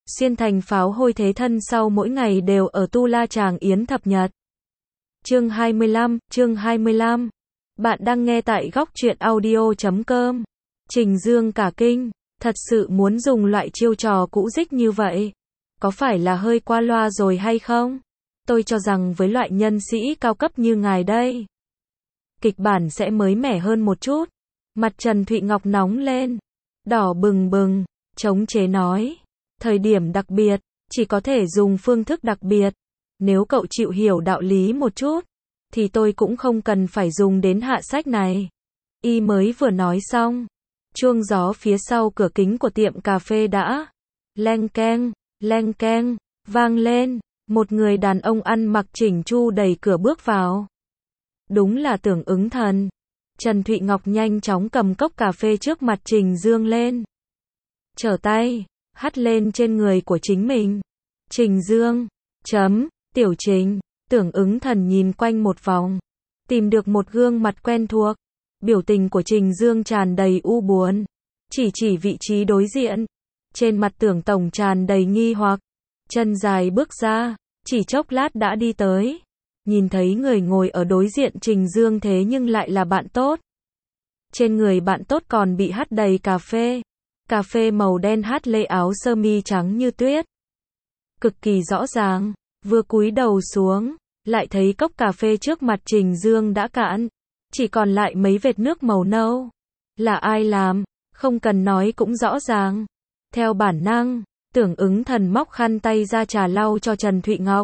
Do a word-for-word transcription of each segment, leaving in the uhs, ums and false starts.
xuyên thành pháo hôi thế thân sau mỗi ngày đều ở tu la tràng yến thập nhật. Chương hai mươi lăm, chương hai mươi lăm. Bạn đang nghe tại góc truyện audio chấm com. Trình Dương cả kinh, thật sự muốn dùng loại chiêu trò cũ dích như vậy. Có phải là hơi qua loa rồi hay không? Tôi cho rằng với loại nhân sĩ cao cấp như ngài đây, kịch bản sẽ mới mẻ hơn một chút. Mặt Trần Thụy Ngọc nóng lên, đỏ bừng bừng, chống chế nói. Thời điểm đặc biệt, chỉ có thể dùng phương thức đặc biệt. Nếu cậu chịu hiểu đạo lý một chút, thì tôi cũng không cần phải dùng đến hạ sách này. Y mới vừa nói xong, chuông gió phía sau cửa kính của tiệm cà phê đã leng keng, leng keng, vang lên. Một người đàn ông ăn mặc chỉnh chu đẩy cửa bước vào. Đúng là Tưởng Ứng Thần. Trần Thụy Ngọc nhanh chóng cầm cốc cà phê trước mặt Trình Dương lên. Trở tay, hắt lên trên người của chính mình. Trình Dương, chấm, Tiểu Trình. Tưởng Ứng Thần nhìn quanh một vòng, tìm được một gương mặt quen thuộc. Biểu tình của Trình Dương tràn đầy u buồn, chỉ chỉ vị trí đối diện. Trên mặt Tưởng tổng tràn đầy nghi hoặc, chân dài bước ra, chỉ chốc lát đã đi tới. Nhìn thấy người ngồi ở đối diện Trình Dương thế nhưng lại là bạn tốt. Trên người bạn tốt còn bị hắt đầy cà phê. Cà phê màu đen hắt lê áo sơ mi trắng như tuyết. Cực kỳ rõ ràng, vừa cúi đầu xuống, lại thấy cốc cà phê trước mặt Trình Dương đã cạn. Chỉ còn lại mấy vệt nước màu nâu. Là ai làm, không cần nói cũng rõ ràng. Theo bản năng, Tưởng Ứng Thần móc khăn tay ra trà lau cho Trần Thụy Ngọc.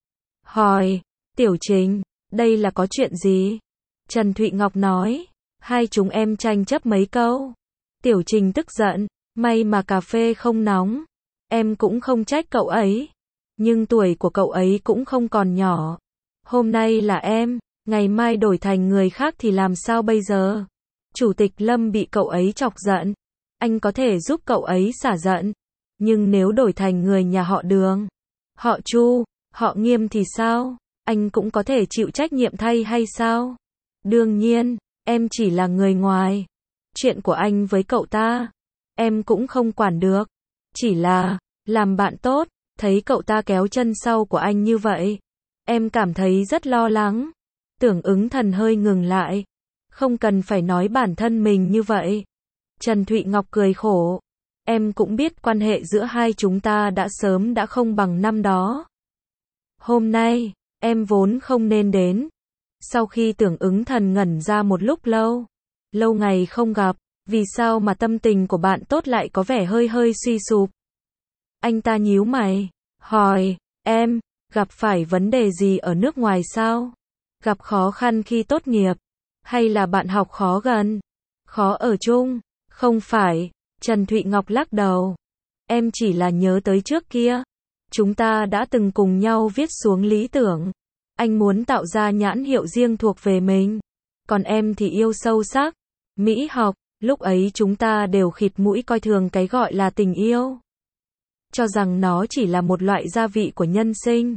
Hỏi, Tiểu Trình, đây là có chuyện gì? Trần Thụy Ngọc nói, hai chúng em tranh chấp mấy câu. Tiểu Trình tức giận, may mà cà phê không nóng. Em cũng không trách cậu ấy. Nhưng tuổi của cậu ấy cũng không còn nhỏ. Hôm nay là em, ngày mai đổi thành người khác thì làm sao bây giờ? Chủ tịch Lâm bị cậu ấy chọc giận. Anh có thể giúp cậu ấy xả giận. Nhưng nếu đổi thành người nhà họ Đường, họ Chu, họ Nghiêm thì sao? Anh cũng có thể chịu trách nhiệm thay hay sao? Đương nhiên, em chỉ là người ngoài. Chuyện của anh với cậu ta, em cũng không quản được. Chỉ là, làm bạn tốt, thấy cậu ta kéo chân sau của anh như vậy, em cảm thấy rất lo lắng. Tưởng Ứng Thần hơi ngừng lại. Không cần phải nói bản thân mình như vậy. Trần Thụy Ngọc cười khổ. Em cũng biết quan hệ giữa hai chúng ta đã sớm đã không bằng năm đó. Hôm nay, em vốn không nên đến. Sau khi Tưởng Ứng Thần ngẩn ra một lúc lâu, lâu ngày không gặp, vì sao mà tâm tình của bạn tốt lại có vẻ hơi hơi suy sụp? Anh ta nhíu mày, hỏi, em, gặp phải vấn đề gì ở nước ngoài sao? Gặp khó khăn khi tốt nghiệp? Hay là bạn học khó gần? Khó ở chung? Không phải. Trần Thụy Ngọc lắc đầu. Em chỉ là nhớ tới trước kia. Chúng ta đã từng cùng nhau viết xuống lý tưởng. Anh muốn tạo ra nhãn hiệu riêng thuộc về mình. Còn em thì yêu sâu sắc mỹ học. Lúc ấy chúng ta đều khịt mũi coi thường cái gọi là tình yêu. Cho rằng nó chỉ là một loại gia vị của nhân sinh.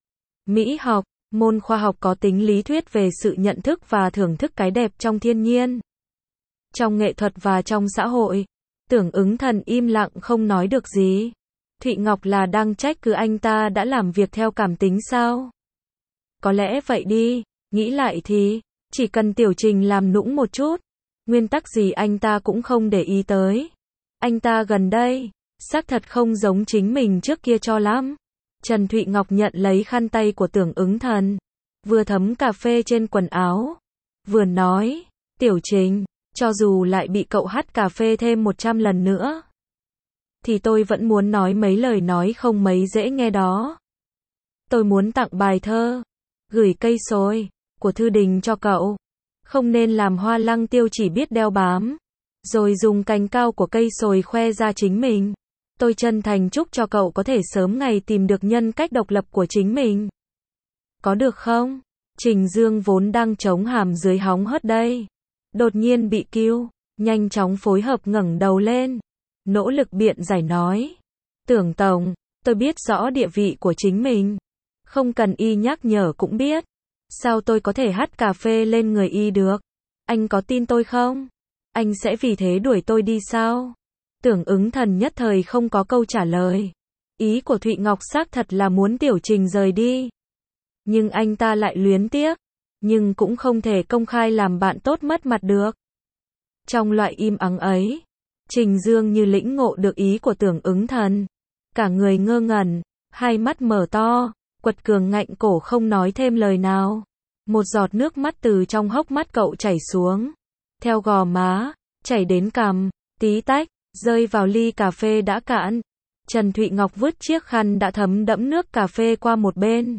Mỹ học, môn khoa học có tính lý thuyết về sự nhận thức và thưởng thức cái đẹp trong thiên nhiên, trong nghệ thuật và trong xã hội. Tưởng Ứng Thần im lặng không nói được gì. Thụy Ngọc là đang trách cứ anh ta đã làm việc theo cảm tính sao? Có lẽ vậy đi, nghĩ lại thì, chỉ cần Tiểu Trình làm nũng một chút, nguyên tắc gì anh ta cũng không để ý tới. Anh ta gần đây, xác thật không giống chính mình trước kia cho lắm. Trần Thụy Ngọc nhận lấy khăn tay của Tưởng Ứng Thần, vừa thấm cà phê trên quần áo, vừa nói, Tiểu Trình, cho dù lại bị cậu hắt cà phê thêm một trăm lần nữa, thì tôi vẫn muốn nói mấy lời nói không mấy dễ nghe đó. Tôi muốn tặng bài thơ, gửi cây sồi, của Thư Đình cho cậu. Không nên làm Hoa Lăng Tiêu chỉ biết đeo bám, rồi dùng cành cao của cây sồi khoe ra chính mình. Tôi chân thành chúc cho cậu có thể sớm ngày tìm được nhân cách độc lập của chính mình. Có được không? Trình Dương vốn đang chống hàm dưới hóng hớt đây, đột nhiên bị cứu, nhanh chóng phối hợp ngẩng đầu lên, nỗ lực biện giải nói. Tưởng tổng, tôi biết rõ địa vị của chính mình, không cần y nhắc nhở cũng biết. Sao tôi có thể hắt cà phê lên người y được? Anh có tin tôi không? Anh sẽ vì thế đuổi tôi đi sao? Tưởng Ứng Thần nhất thời không có câu trả lời. Ý của Thụy Ngọc xác thật là muốn Tiểu Trình rời đi. Nhưng anh ta lại luyến tiếc. Nhưng cũng không thể công khai làm bạn tốt mất mặt được. Trong loại im ắng ấy, Trình Dương như lĩnh ngộ được ý của Tưởng Ứng Thần. Cả người ngơ ngẩn, hai mắt mở to, quật cường ngạnh cổ không nói thêm lời nào. Một giọt nước mắt từ trong hốc mắt cậu chảy xuống. Theo gò má, chảy đến cằm, tí tách, rơi vào ly cà phê đã cạn. Trần Thụy Ngọc vứt chiếc khăn đã thấm đẫm nước cà phê qua một bên.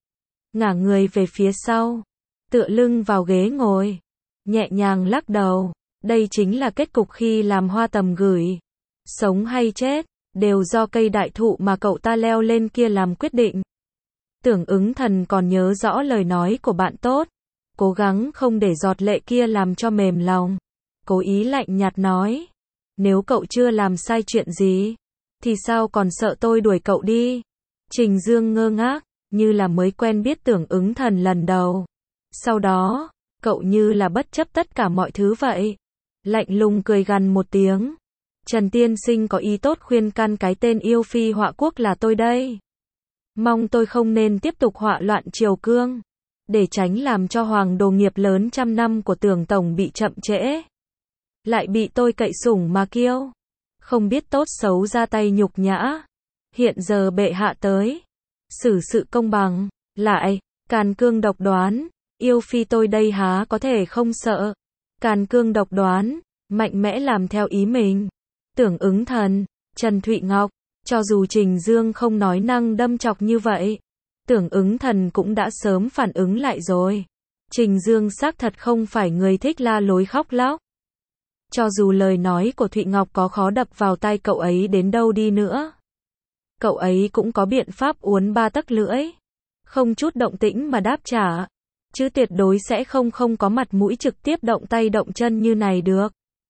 Ngả người về phía sau, tựa lưng vào ghế ngồi, nhẹ nhàng lắc đầu. Đây chính là kết cục khi làm Hoa Tầm gửi. Sống hay chết, đều do cây đại thụ mà cậu ta leo lên kia làm quyết định. Tưởng Ứng Thần còn nhớ rõ lời nói của bạn tốt. Cố gắng không để giọt lệ kia làm cho mềm lòng. Cố ý lạnh nhạt nói. Nếu cậu chưa làm sai chuyện gì, thì sao còn sợ tôi đuổi cậu đi? Trình Dương ngơ ngác, như là mới quen biết Tưởng Ứng Thần lần đầu. Sau đó, cậu như là bất chấp tất cả mọi thứ vậy. Lạnh lùng cười gằn một tiếng. Trần tiên sinh có ý tốt khuyên can cái tên yêu phi họa quốc là tôi đây. Mong tôi không nên tiếp tục họa loạn triều cương, để tránh làm cho hoàng đồ nghiệp lớn trăm năm của Tưởng tổng bị chậm trễ. Lại bị tôi cậy sủng mà kiêu. Không biết tốt xấu ra tay nhục nhã. Hiện giờ bệ hạ tới. Xử sự công bằng. Lại, càn cương độc đoán. Yêu phi tôi đây há có thể không sợ. Càn cương độc đoán. Mạnh mẽ làm theo ý mình. Tưởng Ứng Thần, Trần Thụy Ngọc. Cho dù Trình Dương không nói năng đâm chọc như vậy, Tưởng Ứng Thần cũng đã sớm phản ứng lại rồi. Trình Dương xác thật không phải người thích la lối khóc lóc. Cho dù lời nói của Thụy Ngọc có khó đập vào tai cậu ấy đến đâu đi nữa, cậu ấy cũng có biện pháp uốn ba tấc lưỡi. Không chút động tĩnh mà đáp trả. Chứ tuyệt đối sẽ không không có mặt mũi trực tiếp động tay động chân như này được.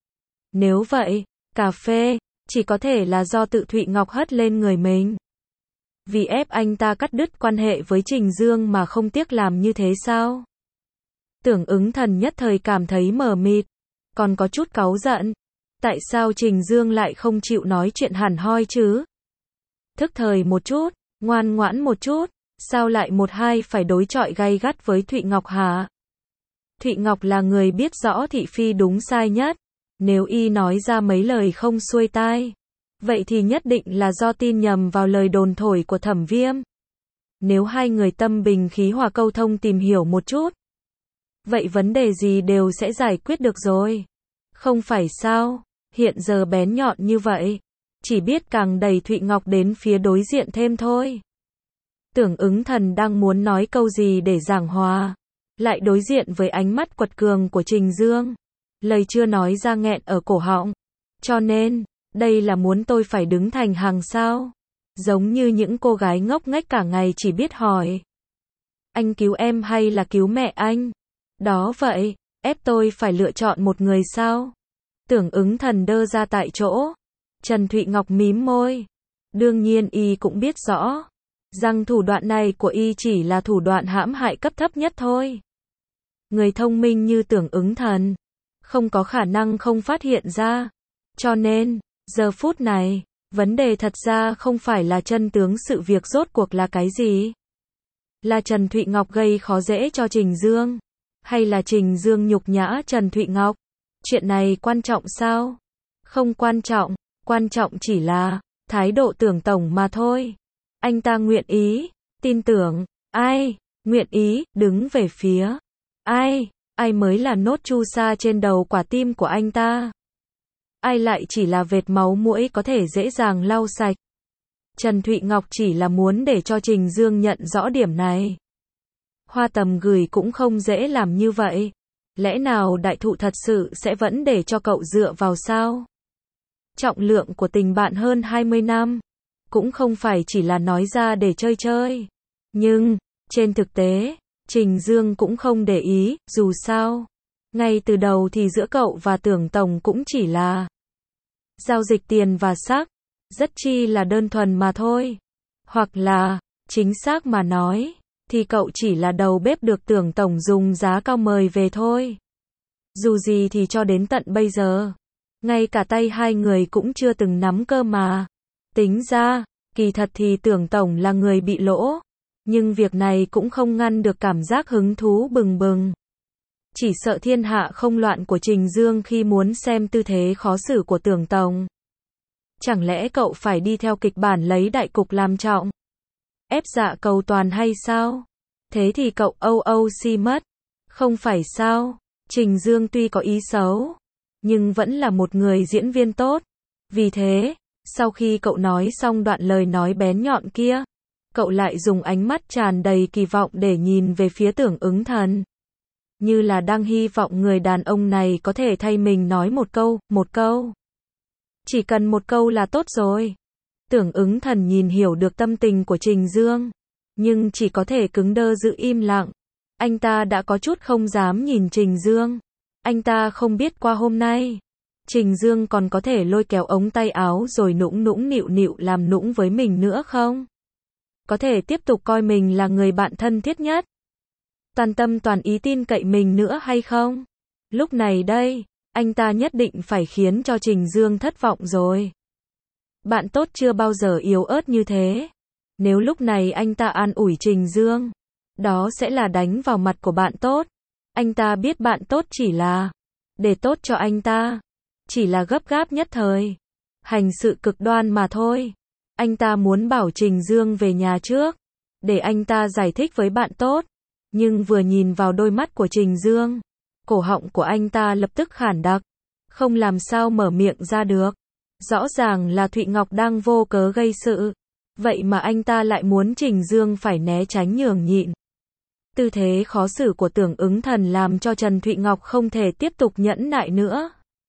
Nếu vậy, cà phê chỉ có thể là do tự Thụy Ngọc hất lên người mình. Vì ép anh ta cắt đứt quan hệ với Trình Dương mà không tiếc làm như thế sao? Tưởng Ứng Thần nhất thời cảm thấy mờ mịt, còn có chút cáu giận. Tại sao Trình Dương lại không chịu nói chuyện hẳn hoi chứ? Thức thời một chút, ngoan ngoãn một chút, sao lại một hai phải đối chọi gay gắt với Thụy Ngọc hả? Thụy Ngọc là người biết rõ thị phi đúng sai nhất. Nếu y nói ra mấy lời không xuôi tai, vậy thì nhất định là do tin nhầm vào lời đồn thổi của Thẩm Viêm. Nếu hai người tâm bình khí hòa câu thông tìm hiểu một chút, vậy vấn đề gì đều sẽ giải quyết được rồi. Không phải sao, hiện giờ bén nhọn như vậy, chỉ biết càng đẩy Thụy Ngọc đến phía đối diện thêm thôi. Tưởng Ứng Thần đang muốn nói câu gì để giảng hòa, lại đối diện với ánh mắt quật cường của Trình Dương. Lời chưa nói ra nghẹn ở cổ họng. Cho nên, đây là muốn tôi phải đứng thành hàng sao? Giống như những cô gái ngốc nghếch cả ngày chỉ biết hỏi. Anh cứu em hay là cứu mẹ anh? Đó vậy, ép tôi phải lựa chọn một người sao? Tưởng Ứng Thần đơ ra tại chỗ. Trần Thụy Ngọc mím môi. Đương nhiên y cũng biết rõ, rằng thủ đoạn này của y chỉ là thủ đoạn hãm hại cấp thấp nhất thôi. Người thông minh như Tưởng Ứng Thần không có khả năng không phát hiện ra. Cho nên, giờ phút này, vấn đề thật ra không phải là chân tướng sự việc rốt cuộc là cái gì. Là Trần Thụy Ngọc gây khó dễ cho Trình Dương, hay là Trình Dương nhục nhã Trần Thụy Ngọc? Chuyện này quan trọng sao? Không quan trọng, quan trọng chỉ là thái độ Tưởng tổng mà thôi. Anh ta nguyện ý, tin tưởng, ai, nguyện ý, đứng về phía, ai, ai mới là nốt chu sa trên đầu quả tim của anh ta. Ai lại chỉ là vệt máu muỗi có thể dễ dàng lau sạch. Trần Thụy Ngọc chỉ là muốn để cho Trình Dương nhận rõ điểm này. Hoa Tầm gửi cũng không dễ làm như vậy. Lẽ nào đại thụ thật sự sẽ vẫn để cho cậu dựa vào sao? Trọng lượng của tình bạn hơn hai mươi năm, cũng không phải chỉ là nói ra để chơi chơi. Nhưng, trên thực tế, Trình Dương cũng không để ý, dù sao. Ngay từ đầu thì giữa cậu và Tưởng tổng cũng chỉ là giao dịch tiền và sắc, rất chi là đơn thuần mà thôi. Hoặc là, chính xác mà nói, thì cậu chỉ là đầu bếp được Tưởng tổng dùng giá cao mời về thôi. Dù gì thì cho đến tận bây giờ, ngay cả tay hai người cũng chưa từng nắm cơ mà. Tính ra, Kỳ thật thì Tưởng tổng là người bị lỗ, nhưng việc này cũng không ngăn được cảm giác hứng thú bừng bừng. Chỉ sợ thiên hạ không loạn của Trình Dương khi muốn xem tư thế khó xử của Tưởng tổng. Chẳng lẽ cậu phải đi theo kịch bản lấy đại cục làm trọng? Ép dạ cầu toàn hay sao? Thế thì cậu âu âu si mất. Không phải sao? Trình Dương tuy có ý xấu, nhưng vẫn là một người diễn viên tốt. Vì thế, sau khi cậu nói xong đoạn lời nói bén nhọn kia, cậu lại dùng ánh mắt tràn đầy kỳ vọng để nhìn về phía Tưởng Ứng Thần. Như là đang hy vọng người đàn ông này có thể thay mình nói một câu, một câu. Chỉ cần một câu là tốt rồi. Tưởng Ứng Thần nhìn hiểu được tâm tình của Trình Dương, nhưng chỉ có thể cứng đơ giữ im lặng. Anh ta đã có chút không dám nhìn Trình Dương. Anh ta không biết qua hôm nay, Trình Dương còn có thể lôi kéo ống tay áo rồi nũng nũng nịu nịu làm nũng với mình nữa không? Có thể tiếp tục coi mình là người bạn thân thiết nhất, toàn tâm toàn ý tin cậy mình nữa hay không? Lúc này đây, anh ta nhất định phải khiến cho Trình Dương thất vọng rồi. Bạn tốt chưa bao giờ yếu ớt như thế. Nếu lúc này anh ta an ủi Trình Dương, đó sẽ là đánh vào mặt của bạn tốt. Anh ta biết bạn tốt chỉ là để tốt cho anh ta, chỉ là gấp gáp nhất thời, hành sự cực đoan mà thôi. Anh ta muốn bảo Trình Dương về nhà trước, để anh ta giải thích với bạn tốt. Nhưng vừa nhìn vào đôi mắt của Trình Dương, cổ họng của anh ta lập tức khản đặc, không làm sao mở miệng ra được. Rõ ràng là Thụy Ngọc đang vô cớ gây sự, vậy mà anh ta lại muốn Trình Dương phải né tránh nhường nhịn. Tư thế khó xử của Tưởng Ứng Thần làm cho Trần Thụy Ngọc không thể tiếp tục nhẫn nại nữa.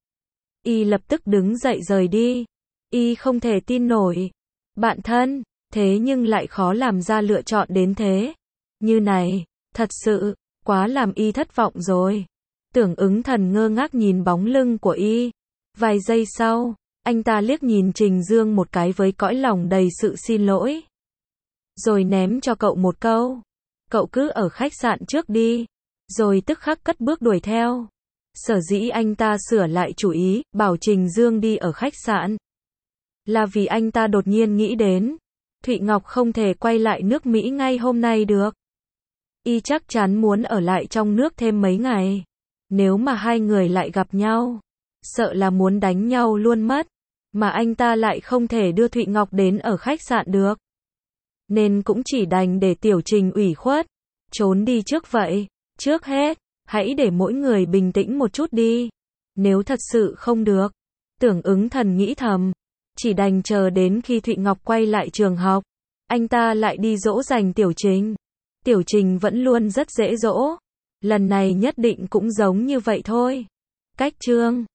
Y lập tức đứng dậy rời đi. Y không thể tin nổi. Bạn thân, thế nhưng lại khó làm ra lựa chọn đến thế. Như này, thật sự, quá làm Y thất vọng rồi. Tưởng Ứng Thần ngơ ngác nhìn bóng lưng của Y. Vài giây sau, anh ta liếc nhìn Trình Dương một cái với cõi lòng đầy sự xin lỗi. Rồi ném cho cậu một câu. Cậu cứ ở khách sạn trước đi. Rồi tức khắc cất bước đuổi theo. Sở dĩ anh ta sửa lại chủ ý, bảo Trình Dương đi ở khách sạn, là vì anh ta đột nhiên nghĩ đến, Thụy Ngọc không thể quay lại nước Mỹ ngay hôm nay được. Y chắc chắn muốn ở lại trong nước thêm mấy ngày. Nếu mà hai người lại gặp nhau, sợ là muốn đánh nhau luôn mất. Mà anh ta lại không thể đưa Thụy Ngọc đến ở khách sạn được. Nên cũng chỉ đành để Tiểu Trình ủy khuất, trốn đi trước vậy. Trước hết, hãy để mỗi người bình tĩnh một chút đi. Nếu thật sự không được, Tưởng Ứng Thần nghĩ thầm, chỉ đành chờ đến khi Thụy Ngọc quay lại trường học, anh ta lại đi dỗ dành Tiểu Trình. Tiểu Trình vẫn luôn rất dễ dỗ, lần này nhất định cũng giống như vậy thôi. Cách chương